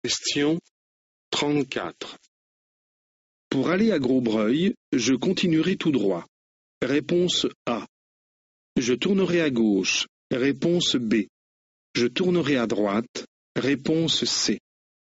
Question 34. Pour aller à Grosbreuil, je continuerai tout droit. Réponse A. Je tournerai à gauche. Réponse B. Je tournerai à droite. Réponse C.